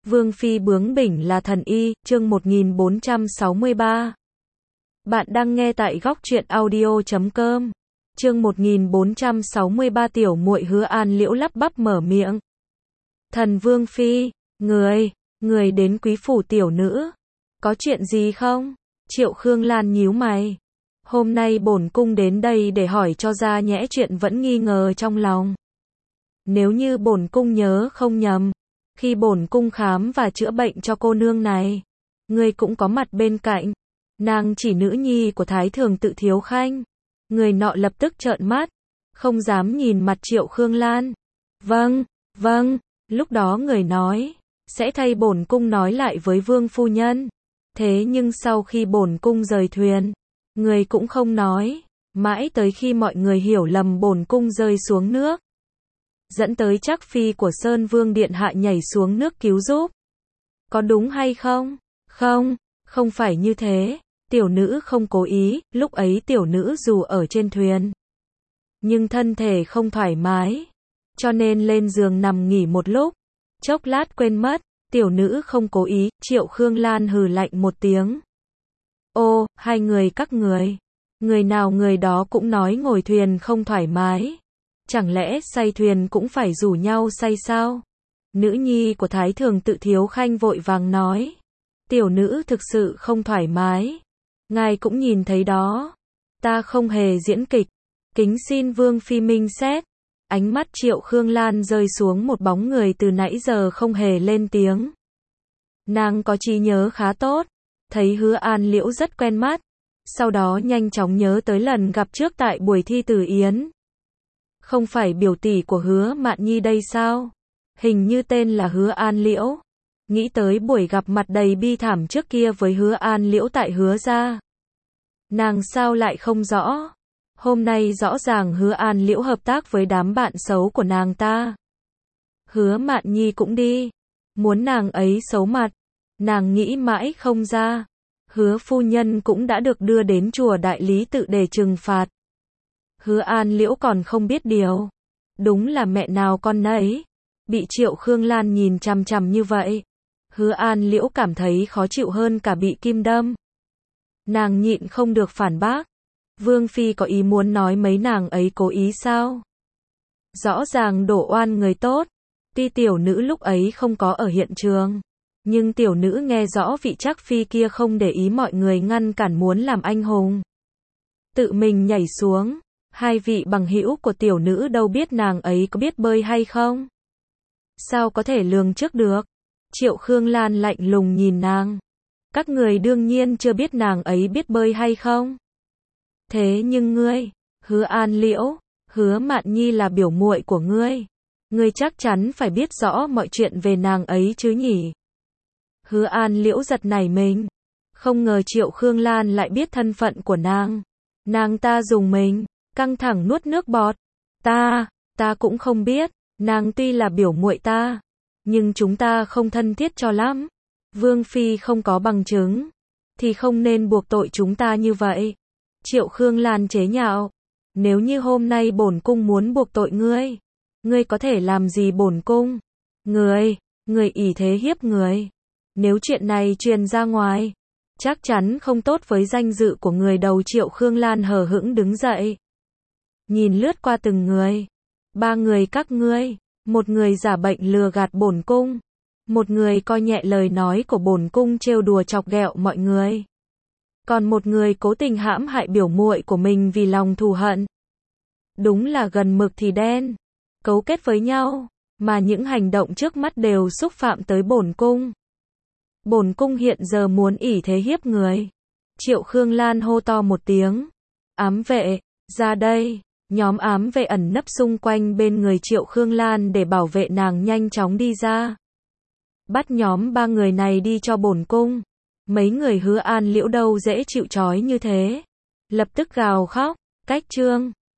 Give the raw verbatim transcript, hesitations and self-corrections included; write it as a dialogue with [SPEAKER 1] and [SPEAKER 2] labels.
[SPEAKER 1] Vương phi bướng bỉnh là thần y, chương một nghìn bốn trăm sáu mươi ba. Bạn đang nghe tại góc truyện audio chấm com. Chương một nghìn bốn trăm sáu mươi ba tiểu muội Hứa An Liễu lắp bắp mở miệng. Thần Vương phi, người, người đến quý phủ tiểu nữ, có chuyện gì không? Triệu Khương Lan nhíu mày. Hôm nay bổn cung đến đây để hỏi cho ra nhẽ chuyện vẫn nghi ngờ trong lòng. Nếu như bổn cung nhớ không nhầm, khi bổn cung khám và chữa bệnh cho cô nương này, người cũng có mặt bên cạnh. Nàng chỉ nữ nhi của Thái Thường Tự Thiếu Khanh. Người nọ lập tức trợn mắt, không dám nhìn mặt Triệu Khương Lan. Vâng, vâng, lúc đó người nói, sẽ thay bổn cung nói lại với vương phu nhân. Thế nhưng sau khi bổn cung rời thuyền, người cũng không nói, mãi tới khi mọi người hiểu lầm bổn cung rơi xuống nước, dẫn tới chắc phi của Sơn Vương Điện Hạ nhảy xuống nước cứu giúp. Có đúng hay không? Không, không phải như thế. Tiểu nữ không cố ý, lúc ấy tiểu nữ dù ở trên thuyền, nhưng thân thể không thoải mái, cho nên lên giường nằm nghỉ một lúc, chốc lát quên mất, tiểu nữ không cố ý. Triệu Khương Lan hừ lạnh một tiếng. Ô, hai người các người, người nào người đó cũng nói ngồi thuyền không thoải mái. Chẳng lẽ say thuyền cũng phải rủ nhau say sao? Nữ nhi của Thái Thường Tự Thiếu Khanh vội vàng nói. Tiểu nữ thực sự không thoải mái. Ngài cũng nhìn thấy đó. Ta không hề diễn kịch. Kính xin Vương phi minh xét. Ánh mắt Triệu Khương Lan rơi xuống một bóng người từ nãy giờ không hề lên tiếng. Nàng có trí nhớ khá tốt. Thấy Hứa An Liễu rất quen mắt. Sau đó nhanh chóng nhớ tới lần gặp trước tại buổi thi Tử Yến. Không phải biểu tỷ của Hứa Mạn Nhi đây sao? Hình như tên là Hứa An Liễu. Nghĩ tới buổi gặp mặt đầy bi thảm trước kia với Hứa An Liễu tại Hứa gia. Nàng sao lại không rõ? Hôm nay rõ ràng Hứa An Liễu hợp tác với đám bạn xấu của nàng ta. Hứa Mạn Nhi cũng đi. Muốn nàng ấy xấu mặt. Nàng nghĩ mãi không ra. Hứa phu nhân cũng đã được đưa đến chùa Đại Lý Tự để trừng phạt. Hứa An Liễu còn không biết điều. Đúng là mẹ nào con nấy. Bị Triệu Khương Lan nhìn chằm chằm như vậy. Hứa An Liễu cảm thấy khó chịu hơn cả bị kim đâm. Nàng nhịn không được phản bác. Vương phi có ý muốn nói mấy nàng ấy cố ý sao? Rõ ràng đổ oan người tốt. Tuy tiểu nữ lúc ấy không có ở hiện trường, nhưng tiểu nữ nghe rõ vị chắc phi kia không để ý mọi người ngăn cản muốn làm anh hùng, tự mình nhảy xuống. Hai vị bằng hữu của tiểu nữ đâu biết nàng ấy có biết bơi hay không? Sao có thể lường trước được? Triệu Khương Lan lạnh lùng nhìn nàng. Các người đương nhiên chưa biết nàng ấy biết bơi hay không? Thế nhưng ngươi, Hứa An Liễu, Hứa Mạn Nhi là biểu muội của ngươi. Ngươi chắc chắn phải biết rõ mọi chuyện về nàng ấy chứ nhỉ? Hứa An Liễu giật nảy mình. Không ngờ Triệu Khương Lan lại biết thân phận của nàng. Nàng ta dùng mình, căng thẳng nuốt nước bọt. Ta, ta cũng không biết. Nàng tuy là biểu muội ta, nhưng chúng ta không thân thiết cho lắm. Vương phi không có bằng chứng, thì không nên buộc tội chúng ta như vậy. Triệu Khương Lan chế nhạo. Nếu như hôm nay bổn cung muốn buộc tội ngươi, ngươi có thể làm gì bổn cung? Người, người ỷ thế hiếp người. Nếu chuyện này truyền ra ngoài, chắc chắn không tốt với danh dự của người. Đầu Triệu Khương Lan hờ hững đứng dậy, nhìn lướt qua từng người. Ba người các ngươi, một người giả bệnh lừa gạt bổn cung, một người coi nhẹ lời nói của bổn cung trêu đùa chọc ghẹo mọi người, còn một người cố tình hãm hại biểu muội của mình vì lòng thù hận. Đúng là gần mực thì đen, cấu kết với nhau, mà những hành động trước mắt đều xúc phạm tới bổn cung. Bổn cung hiện giờ muốn ỷ thế hiếp người. Triệu Khương Lan hô to một tiếng. Ám vệ, ra đây. Nhóm ám vệ ẩn nấp xung quanh bên người Triệu Khương Lan để bảo vệ nàng nhanh chóng đi ra. Bắt nhóm ba người này đi cho bổn cung. Mấy người Hứa An Liễu đâu dễ chịu trói như thế. Lập tức gào khóc, cách trương.